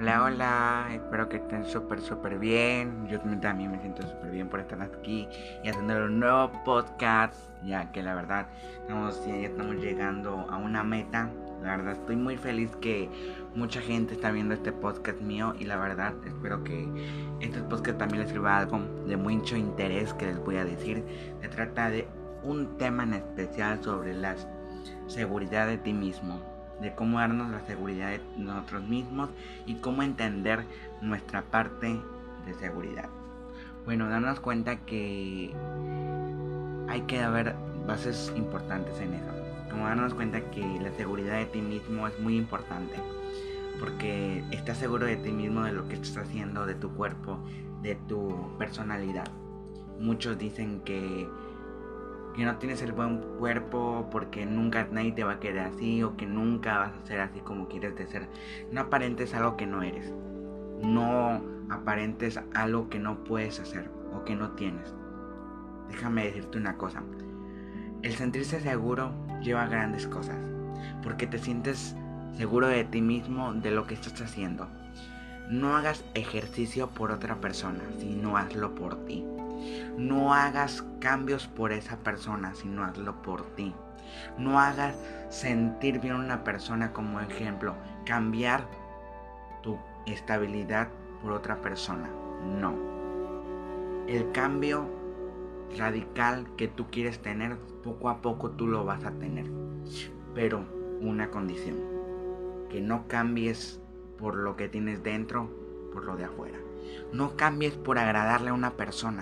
Hola, hola, espero que estén súper bien. Yo también me siento súper bien por estar aquí y haciendo un nuevo podcast, ya que la verdad ya estamos llegando a una meta. La verdad estoy muy feliz que mucha gente está viendo este podcast mío y la verdad espero que este podcast también les sirva algo de mucho interés que les voy a decir. Se trata de un tema en especial sobre la seguridad de ti mismo, de cómo darnos la seguridad de nosotros mismos y cómo entender nuestra parte de seguridad. Bueno, darnos cuenta que hay que haber bases importantes en eso. Como darnos cuenta que la seguridad de ti mismo es muy importante, porque estás seguro de ti mismo, de lo que estás haciendo, de tu cuerpo, de tu personalidad. Muchos dicen que no tienes el buen cuerpo porque nunca nadie te va a querer así, o que nunca vas a ser así como quieres de ser. No aparentes algo que no eres. No aparentes algo que no puedes hacer o que no tienes. Déjame decirte una cosa. El sentirse seguro lleva a grandes cosas, porque te sientes seguro de ti mismo, de lo que estás haciendo. No hagas ejercicio por otra persona, sino hazlo por ti. No hagas cambios por esa persona, sino hazlo por ti. No hagas sentir bien a una persona como ejemplo. Cambiar tu estabilidad por otra persona. No. El cambio radical que tú quieres tener, poco a poco tú lo vas a tener. Pero una condición. Que no cambies por lo que tienes dentro, por lo de afuera. No cambies por agradarle a una persona.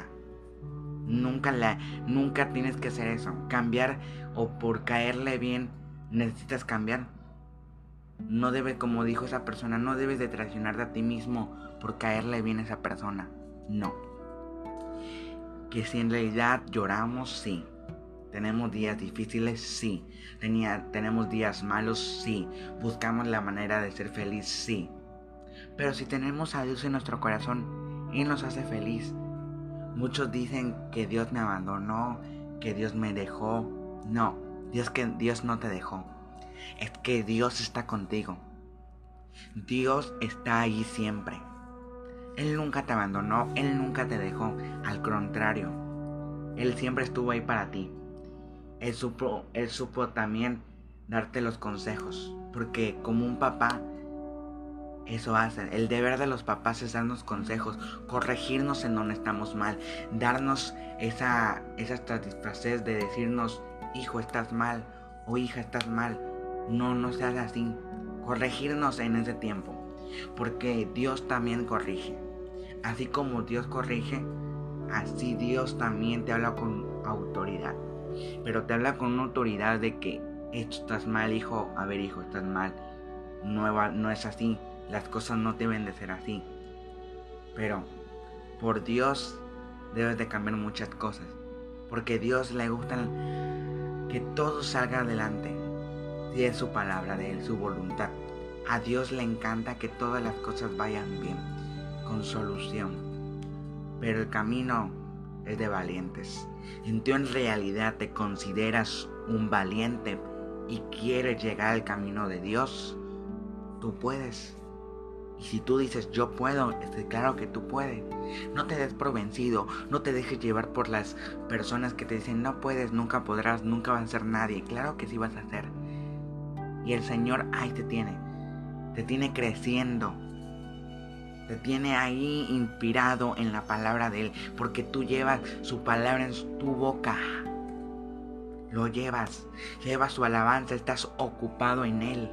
Nunca tienes que hacer eso. Cambiar o por caerle bien necesitas cambiar. No debe, como dijo esa persona, no debes de traicionarte a ti mismo por caerle bien a esa persona. No. Que si en realidad lloramos, sí. Tenemos días difíciles, sí. Tenemos días malos, sí. Buscamos la manera de ser feliz, sí. Pero si tenemos a Dios en nuestro corazón, Él nos hace feliz. Muchos dicen que Dios me abandonó, que Dios me dejó. No, Dios no te dejó. Es que Dios está contigo. Dios está ahí siempre. Él nunca te abandonó, Él nunca te dejó. Al contrario, Él siempre estuvo ahí para ti. Él supo también darte los consejos, porque como un papá, eso hace. El deber de los papás es darnos consejos, corregirnos en donde estamos mal, darnos esa satisfacción de decirnos, hijo, estás mal, o hija, estás mal. No seas así. Corregirnos en ese tiempo, porque Dios también corrige. Así como Dios corrige, así Dios también te habla con autoridad. Pero te habla con una autoridad de que esto estás mal, hijo. A ver, hijo, estás mal. No es así. Las cosas no deben de ser así. Pero por Dios debes de cambiar muchas cosas, porque a Dios le gusta que todo salga adelante. Si es su palabra de Él, su voluntad. A Dios le encanta que todas las cosas vayan bien, con solución. Pero el camino es de valientes. Si tú en realidad te consideras un valiente y quieres llegar al camino de Dios, tú puedes. Y si tú dices yo puedo, claro que tú puedes. No te des por vencido, no te dejes llevar por las personas que te dicen no puedes, nunca podrás, nunca vas a ser nadie. Claro que sí vas a hacer. Y el Señor ahí te tiene creciendo, te tiene ahí inspirado en la palabra de Él, porque tú llevas su palabra en tu boca. Lo llevas su alabanza, estás ocupado en Él.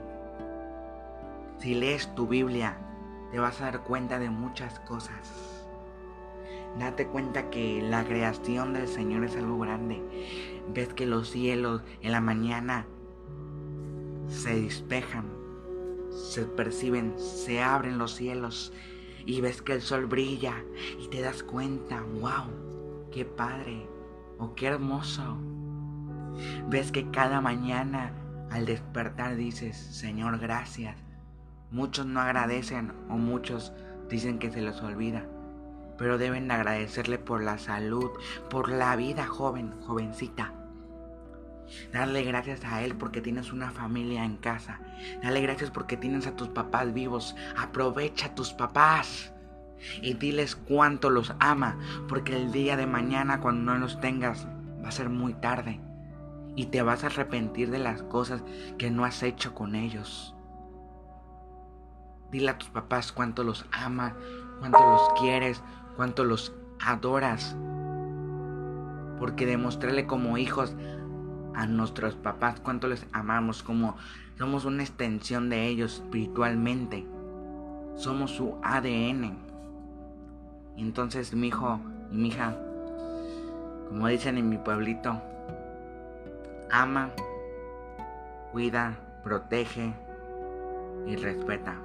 Si lees tu Biblia, te vas a dar cuenta de muchas cosas. Date cuenta que la creación del Señor es algo grande. Ves que los cielos en la mañana se despejan, se perciben, se abren los cielos y ves que el sol brilla y te das cuenta, wow, qué padre o qué hermoso. Ves que cada mañana al despertar dices, Señor, gracias. Muchos no agradecen o muchos dicen que se les olvida, pero deben agradecerle por la salud, por la vida jovencita. Darle gracias a Él porque tienes una familia en casa. Dale gracias porque tienes a tus papás vivos. Aprovecha a tus papás y diles cuánto los ama, porque el día de mañana cuando no los tengas va a ser muy tarde y te vas a arrepentir de las cosas que no has hecho con ellos. Dile a tus papás cuánto los amas, cuánto los quieres, cuánto los adoras, porque demostrarle como hijos a nuestros papás cuánto les amamos, como somos una extensión de ellos espiritualmente, somos su ADN. Y entonces mi hijo y mi hija, como dicen en mi pueblito, ama, cuida, protege y respeta,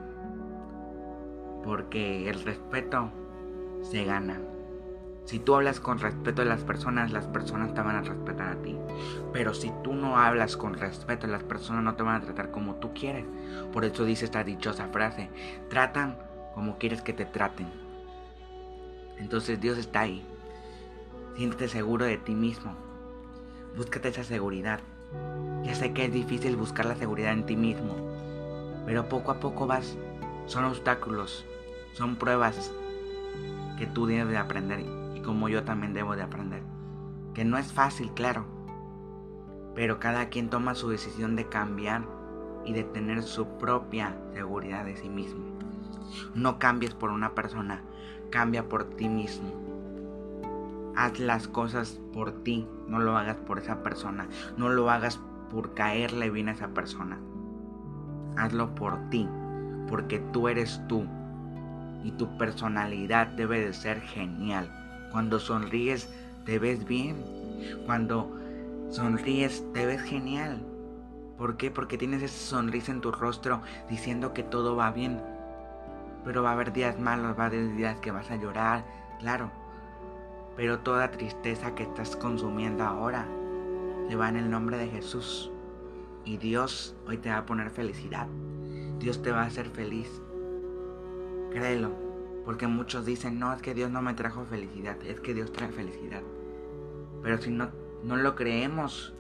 porque el respeto se gana. Si tú hablas con respeto a las personas te van a respetar a ti. Pero si tú no hablas con respeto, las personas no te van a tratar como tú quieres. Por eso dice esta dichosa frase: tratan como quieres que te traten. Entonces Dios está ahí. Siéntete seguro de ti mismo. Búscate esa seguridad. Ya sé que es difícil buscar la seguridad en ti mismo, pero poco a poco son obstáculos, son pruebas que tú debes de aprender, y como yo también debo de aprender. Que no es fácil, claro, pero cada quien toma su decisión de cambiar y de tener su propia seguridad de sí mismo. No cambies por una persona, cambia por ti mismo. Haz las cosas por ti, no lo hagas por esa persona, no lo hagas por caerle bien a esa persona. Hazlo por ti, porque tú eres tú y tu personalidad debe de ser genial. Cuando sonríes te ves bien, cuando sonríes te ves genial. ¿Por qué? Porque tienes esa sonrisa en tu rostro diciendo que todo va bien. Pero va a haber días malos, va a haber días que vas a llorar, claro. Pero toda tristeza que estás consumiendo ahora se va en el nombre de Jesús. Y Dios hoy te va a poner felicidad. Dios te va a hacer feliz. Créelo, porque muchos dicen: no, es que Dios no me trajo felicidad. Es que Dios trae felicidad. Pero si no lo creemos,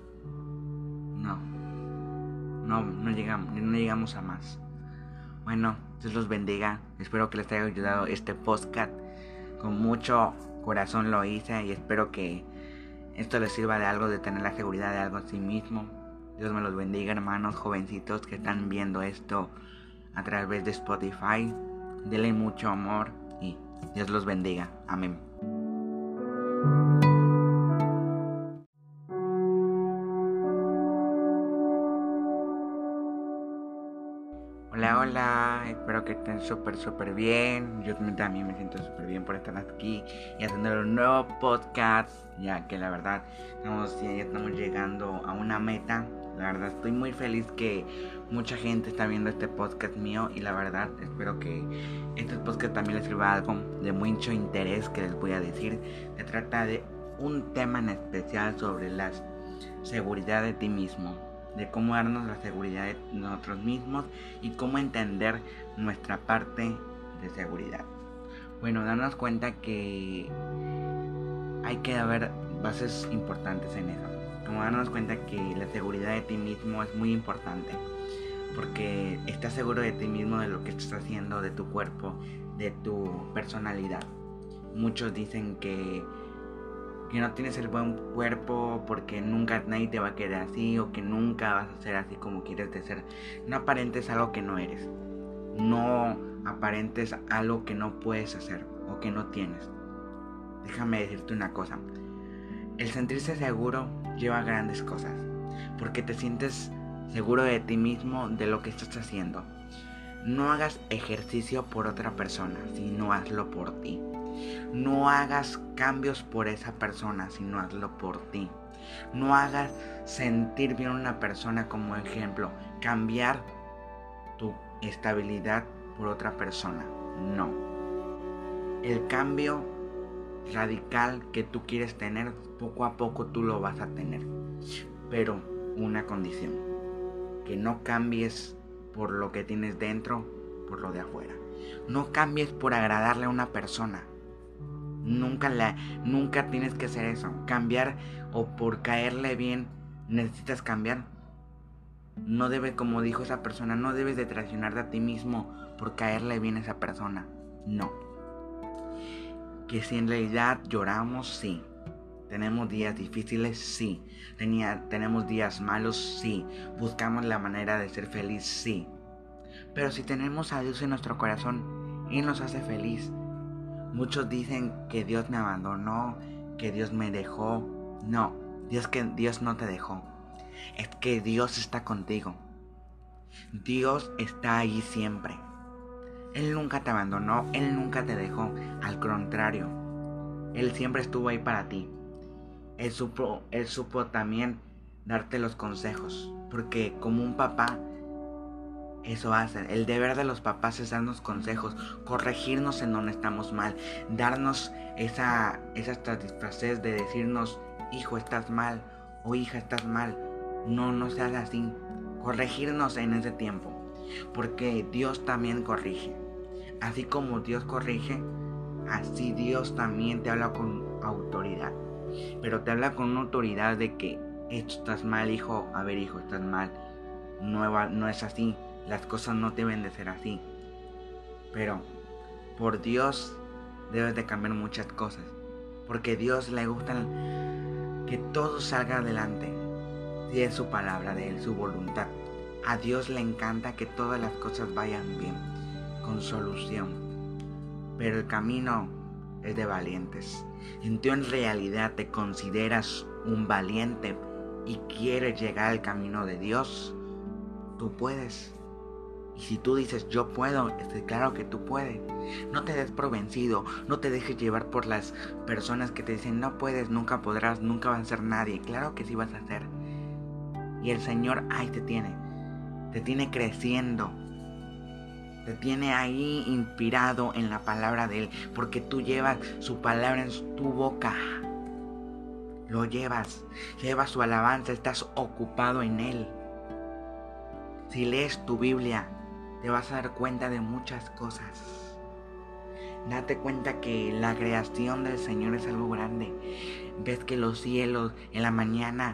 no llegamos a más. Bueno, Dios los bendiga. Espero que les haya ayudado este podcast. Con mucho corazón lo hice y espero que esto les sirva de algo, de tener la seguridad de algo en sí mismo. Dios me los bendiga, hermanos jovencitos que están viendo esto a través de Spotify. Denle mucho amor y Dios los bendiga. Amén. Hola, espero que estén súper bien. Yo también me siento súper bien por estar aquí y haciendo un nuevo podcast, ya que la verdad ya estamos llegando a una meta. La verdad estoy muy feliz que mucha gente está viendo este podcast mío y la verdad espero que este podcast también les sirva algo de mucho interés que les voy a decir. Se trata de un tema en especial sobre la seguridad de ti mismo, de cómo darnos la seguridad de nosotros mismos y cómo entender nuestra parte de seguridad. Bueno, darnos cuenta que hay que haber bases importantes en eso. Como darnos cuenta que la seguridad de ti mismo es muy importante, porque estás seguro de ti mismo, de lo que estás haciendo, de tu cuerpo, de tu personalidad. Muchos dicen que no tienes el buen cuerpo porque nunca nadie te va a querer así, o que nunca vas a ser así como quieres de ser. No aparentes algo que no eres. No aparentes algo que no puedes hacer o que no tienes. Déjame decirte una cosa. El sentirse seguro lleva a grandes cosas, porque te sientes seguro de ti mismo, de lo que estás haciendo. No hagas ejercicio por otra persona, sino hazlo por ti. No hagas cambios por esa persona, sino hazlo por ti. No hagas sentir bien a una persona como ejemplo, cambiar tu estabilidad por otra persona. No. El cambio radical que tú quieres tener, poco a poco tú lo vas a tener. Pero una condición: que no cambies por lo que tienes dentro, por lo de afuera. No cambies por agradarle a una persona. Nunca tienes que hacer eso. Cambiar o por caerle bien necesitas cambiar. No debe, como dijo esa persona, no debes de traicionarte a ti mismo por caerle bien a esa persona. No. Que si en realidad lloramos, sí. Tenemos días difíciles, sí. Tenemos días malos, sí. Buscamos la manera de ser feliz, sí. Pero si tenemos a Dios en nuestro corazón, Él nos hace feliz. Muchos dicen que Dios me abandonó, que Dios me dejó. No, Dios no te dejó. Es que Dios está contigo. Dios está ahí siempre. Él nunca te abandonó, Él nunca te dejó. Al contrario, Él siempre estuvo ahí para ti. Él supo también darte los consejos. Porque como un papá, eso hace. El deber de los papás es darnos consejos, corregirnos en donde estamos mal, darnos esa satisfacción de decirnos, hijo, estás mal, o hija, estás mal. No seas así. Corregirnos en ese tiempo. Porque Dios también corrige. Así como Dios corrige, así Dios también te habla con autoridad. Pero te habla con una autoridad de que esto estás mal, hijo. A ver, hijo, estás mal. No es así. Las cosas no deben de ser así. Pero por Dios debes de cambiar muchas cosas. Porque a Dios le gusta que todo salga adelante. Si es su palabra de Él, su voluntad. A Dios le encanta que todas las cosas vayan bien, con solución. Pero el camino es de valientes. Si tú en realidad te consideras un valiente y quieres llegar al camino de Dios, tú puedes. Y si tú dices yo puedo, claro que tú puedes. No te des por vencido, no te dejes llevar por las personas que te dicen no puedes, nunca podrás, nunca vas a ser nadie. Claro que sí vas a hacer. Y el Señor ahí te tiene creciendo, te tiene ahí inspirado en la palabra de Él, porque tú llevas su palabra en tu boca, lo llevas su alabanza, estás ocupado en Él. Si lees tu Biblia, te vas a dar cuenta de muchas cosas. Date cuenta que la creación del Señor es algo grande. Ves que los cielos en la mañana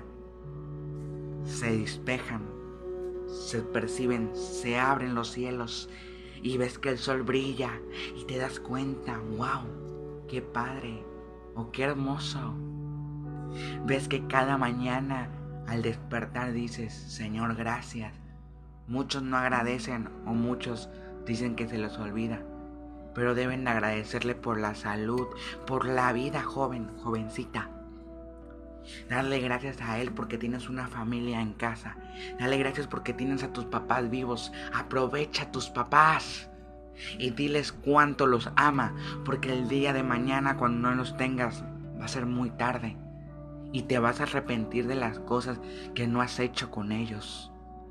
se despejan, se perciben, se abren los cielos y ves que el sol brilla y te das cuenta, wow, qué padre o qué hermoso. Ves que cada mañana al despertar dices, Señor, gracias. Muchos no agradecen o muchos dicen que se los olvida, pero deben agradecerle por la salud, por la vida, jovencita. Darle gracias a Él porque tienes una familia en casa. Dale gracias porque tienes a tus papás vivos. Aprovecha a tus papás y diles cuánto los ama, porque el día de mañana cuando no los tengas va a ser muy tarde y te vas a arrepentir de las cosas que no has hecho con ellos.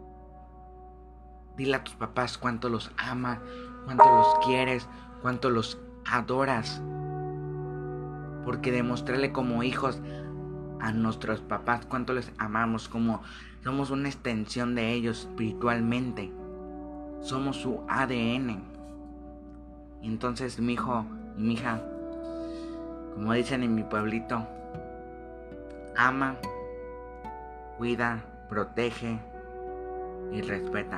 Dile a tus papás cuánto los amas, cuánto los quieres, cuánto los adoras, porque demostrarle como hijos a nuestros papás cuánto les amamos, como somos una extensión de ellos espiritualmente, somos su ADN. Y entonces mi hijo y mi hija, como dicen en mi pueblito, ama, cuida, protege y respeta,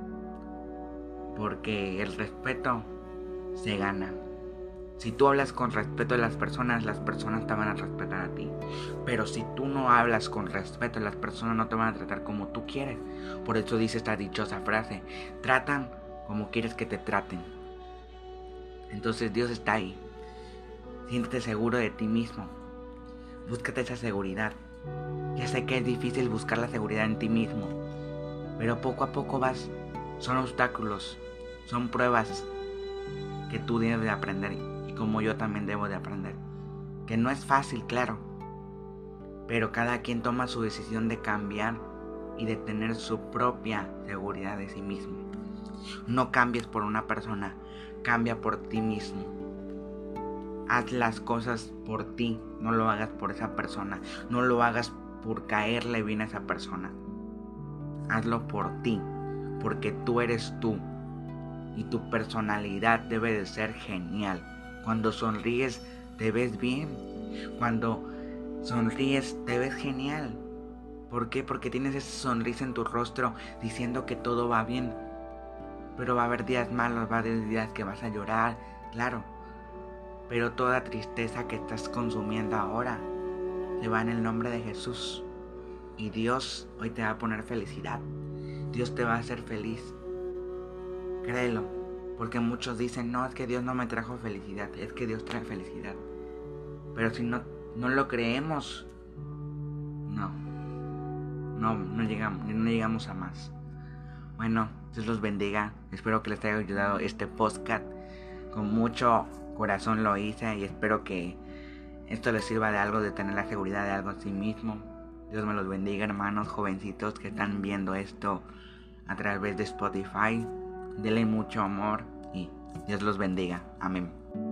porque el respeto se gana. Si tú hablas con respeto a las personas te van a respetar a ti. Pero si tú no hablas con respeto, las personas no te van a tratar como tú quieres. Por eso dice esta dichosa frase, tratan como quieres que te traten. Entonces Dios está ahí. Siéntete seguro de ti mismo. Búscate esa seguridad. Ya sé que es difícil buscar la seguridad en ti mismo, pero poco a poco vas. Son obstáculos, son pruebas que tú debes de aprender, y como yo también debo de aprender. Que no es fácil, claro, pero cada quien toma su decisión de cambiar y de tener su propia seguridad de sí mismo. No cambies por una persona, cambia por ti mismo. Haz las cosas por ti, no lo hagas por esa persona, no lo hagas por caerle bien a esa persona. Hazlo por ti, porque tú eres tú y tu personalidad debe de ser genial. Cuando sonríes te ves bien, cuando sonríes te ves genial. ¿Por qué? Porque tienes esa sonrisa en tu rostro diciendo que todo va bien. Pero va a haber días malos, va a haber días que vas a llorar, claro. Pero toda tristeza que estás consumiendo ahora se va en el nombre de Jesús. Y Dios hoy te va a poner felicidad. Dios te va a hacer feliz. Créelo. Porque muchos dicen, no, es que Dios no me trajo felicidad. Es que Dios trae felicidad. Pero si no lo creemos, no llegamos a más. Bueno, Dios los bendiga. Espero que les haya ayudado este podcast. Con mucho corazón lo hice y espero que esto les sirva de algo, de tener la seguridad de algo en sí mismo. Dios me los bendiga, hermanos jovencitos que están viendo esto a través de Spotify. Denle mucho amor y Dios los bendiga. Amén.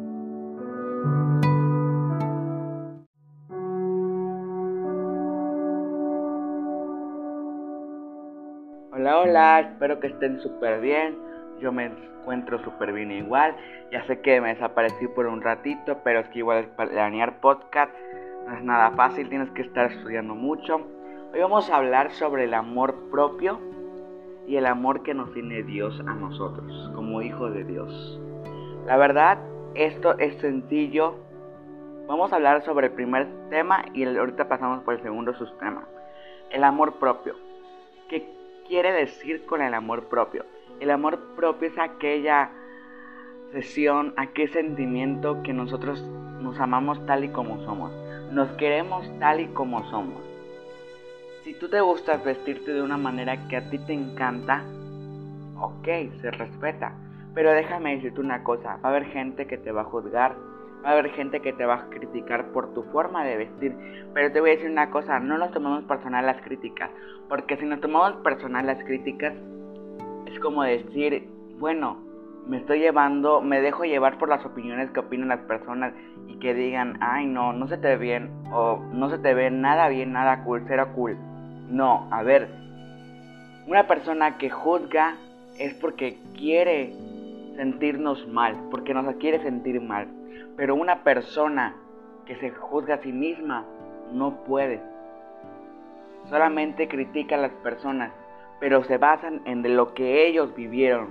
Hola, espero que estén súper bien. Yo me encuentro súper bien igual. Ya sé que me desaparecí por un ratito, pero es que igual planear podcast no es nada fácil, tienes que estar estudiando mucho. Hoy vamos a hablar sobre el amor propio y el amor que nos tiene Dios a nosotros, como hijos de Dios. La verdad, esto es sencillo. Vamos a hablar sobre el primer tema y ahorita pasamos por el segundo subtema. El amor propio. ¿Qué quiere decir con el amor propio? El amor propio es aquella aquel sentimiento que nosotros nos amamos tal y como somos. Nos queremos tal y como somos. Si tú te gusta vestirte de una manera que a ti te encanta, ok, se respeta. Pero déjame decirte una cosa, va a haber gente que te va a juzgar, va a haber gente que te va a criticar por tu forma de vestir. Pero te voy a decir una cosa, no nos tomemos personal las críticas. Porque si nos tomamos personal las críticas, es como decir, bueno, me dejo llevar por las opiniones que opinan las personas y que digan, ay no se te ve bien, o no se te ve nada bien, nada cool, cero cool. No, a ver, una persona que juzga es porque quiere sentirnos mal, porque nos quiere sentir mal. Pero una persona que se juzga a sí misma no puede. Solamente critica a las personas, pero se basan en lo que ellos vivieron.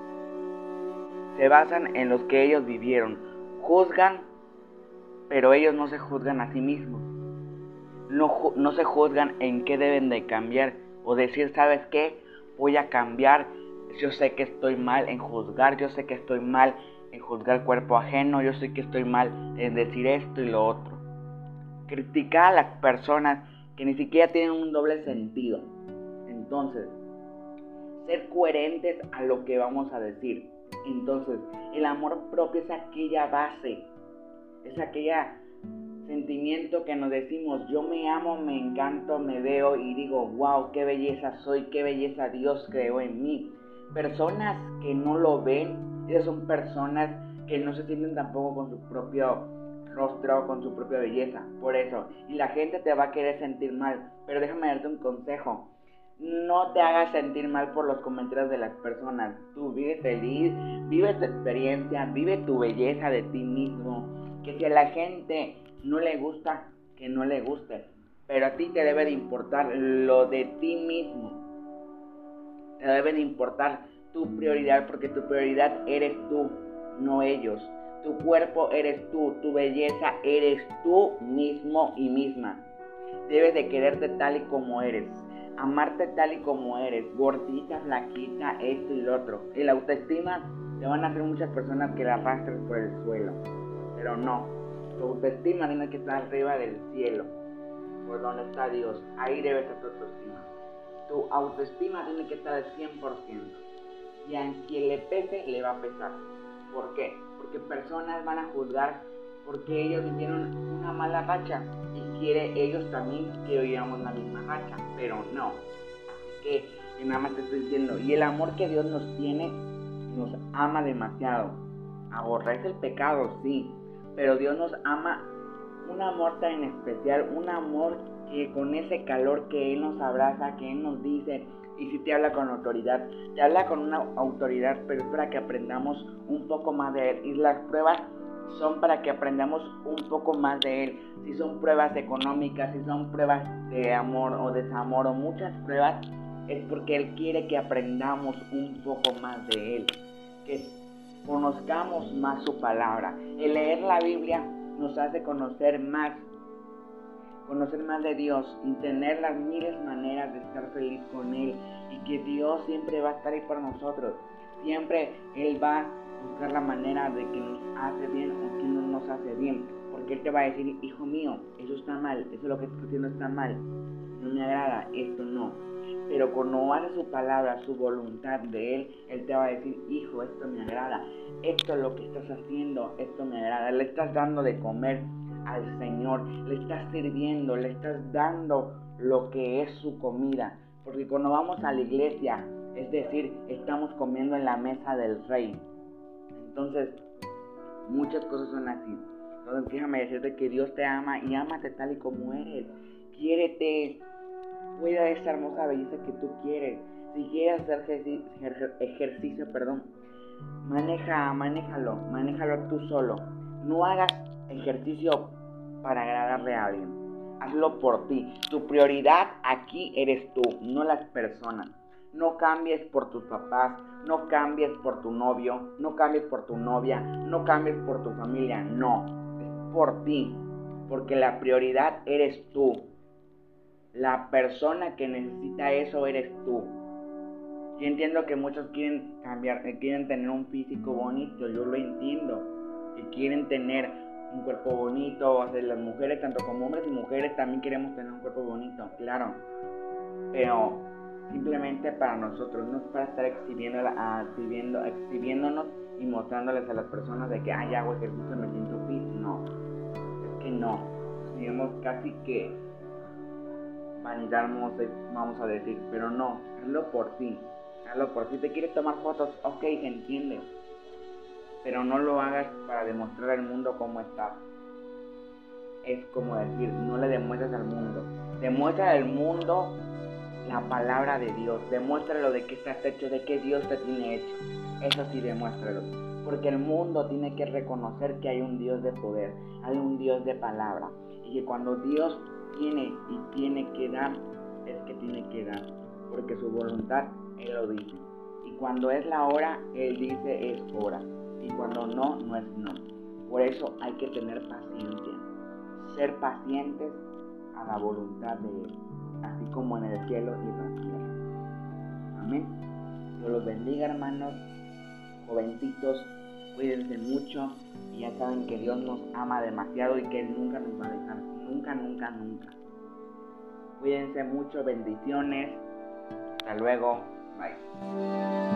Juzgan, pero ellos no se juzgan a sí mismos. No se juzgan en qué deben de cambiar o decir, ¿sabes qué? Voy a cambiar. Yo sé que estoy mal en juzgar, yo sé que estoy mal en juzgar el cuerpo ajeno, yo sé que estoy mal en decir esto y lo otro. Criticar a las personas que ni siquiera tienen un doble sentido. Entonces, ser coherentes a lo que vamos a decir. Entonces, el amor propio es aquella base, es aquella sentimiento que nos decimos, yo me amo, me encanto, me veo y digo, wow, qué belleza soy, qué belleza Dios creó en mí. Personas que no lo ven, esas son personas que no se sienten tampoco con su propio rostro, con su propia belleza, por eso. Y la gente te va a querer sentir mal, pero déjame darte un consejo. No te hagas sentir mal por los comentarios de las personas. Tú vive feliz, vive tu experiencia, vive tu belleza de ti mismo. Que si a la gente no le gusta, que no le guste. Pero a ti te debe de importar lo de ti mismo. Te debe de importar tu prioridad, porque tu prioridad eres tú, no ellos. Tu cuerpo eres tú, tu belleza eres tú mismo y misma. Debes de quererte tal y como eres. Amarte tal y como eres, gordita, flaquita, esto y lo otro. El autoestima te van a hacer muchas personas que la arrastres por el suelo, pero no, tu autoestima tiene que estar arriba del cielo, por donde está Dios, ahí debe estar tu autoestima. Tu autoestima tiene que estar al 100%, y a quien le pese, le va a pesar. ¿Por qué? Porque personas van a juzgar porque ellos vivieron una mala racha y quiere ellos también que vivamos la misma racha, pero no. Así que nada más te estoy diciendo, y el amor que Dios nos tiene, nos ama demasiado. Aborrece el pecado, sí, pero Dios nos ama un amor tan especial, un amor que con ese calor que Él nos abraza, que Él nos dice. Y si te habla con autoridad, te habla con una autoridad, pero es para que aprendamos un poco más de Él. Y las pruebas son para que aprendamos un poco más de Él. Si son pruebas económicas, si son pruebas de amor o desamor o muchas pruebas, es porque Él quiere que aprendamos un poco más de Él, que conozcamos más su palabra. El leer la Biblia nos hace conocer más de Dios y tener las miles maneras de estar feliz con Él, y que Dios siempre va a estar ahí para nosotros. Siempre Él va a buscar la manera de que nos hace bien o que no nos hace bien, porque Él te va a decir: hijo mío, eso está mal, eso es lo que estás haciendo está mal, no me agrada, esto no. Pero cuando haces su palabra, su voluntad de Él, Él te va a decir: hijo, esto me agrada, esto es lo que estás haciendo, esto me agrada. Le estás dando de comer al Señor, le estás sirviendo, le estás dando lo que es su comida. Porque cuando vamos a la iglesia, es decir, estamos comiendo en la mesa del Rey. Entonces, muchas cosas son así. Entonces, déjame decirte que Dios te ama y ámate tal y como eres. Quiérete, cuida esa hermosa belleza que tú quieres. Si quieres hacer ejercicio, manéjalo tú solo. No hagas ejercicio para agradarle a alguien. Hazlo por ti. Tu prioridad aquí eres tú, no las personas. No cambies por tus papás, no cambies por tu novio, no cambies por tu novia, no cambies por tu familia. No, es por ti, porque la prioridad eres tú. La persona que necesita eso eres tú. Yo entiendo que muchos quieren cambiar, quieren tener un físico bonito, yo lo entiendo, que quieren tener un cuerpo bonito. O sea, las mujeres, tanto como hombres y mujeres, también queremos tener un cuerpo bonito, claro, pero simplemente para nosotros, no es para estar exhibiéndonos y mostrándoles a las personas de que ya hago ejercicio, me siento fit. No, es que no, digamos casi que vanidad, vamos a decir, pero no, hazlo por ti. ¿Te quieres tomar fotos? Ok, se entiende, pero no lo hagas para demostrar al mundo cómo estás. Es como decir, no le demuestres al mundo, demuestra al mundo la palabra de Dios, demuéstralo de qué estás hecho, de qué Dios te tiene hecho. Eso sí, demuéstralo, porque el mundo tiene que reconocer que hay un Dios de poder, hay un Dios de palabra, y que cuando Dios tiene que dar, es que tiene que dar, porque su voluntad Él lo dice, y cuando es la hora, Él dice es hora, y cuando no, no es no. Por eso hay que tener paciencia, ser pacientes a la voluntad de Él, así como en el cielo y en la tierra. Amén. Dios los bendiga, hermanos, jovencitos, cuídense mucho, y ya saben que Dios nos ama demasiado y que Él nunca nos va a dejar, nunca, nunca, nunca. Cuídense mucho, bendiciones, hasta luego, bye.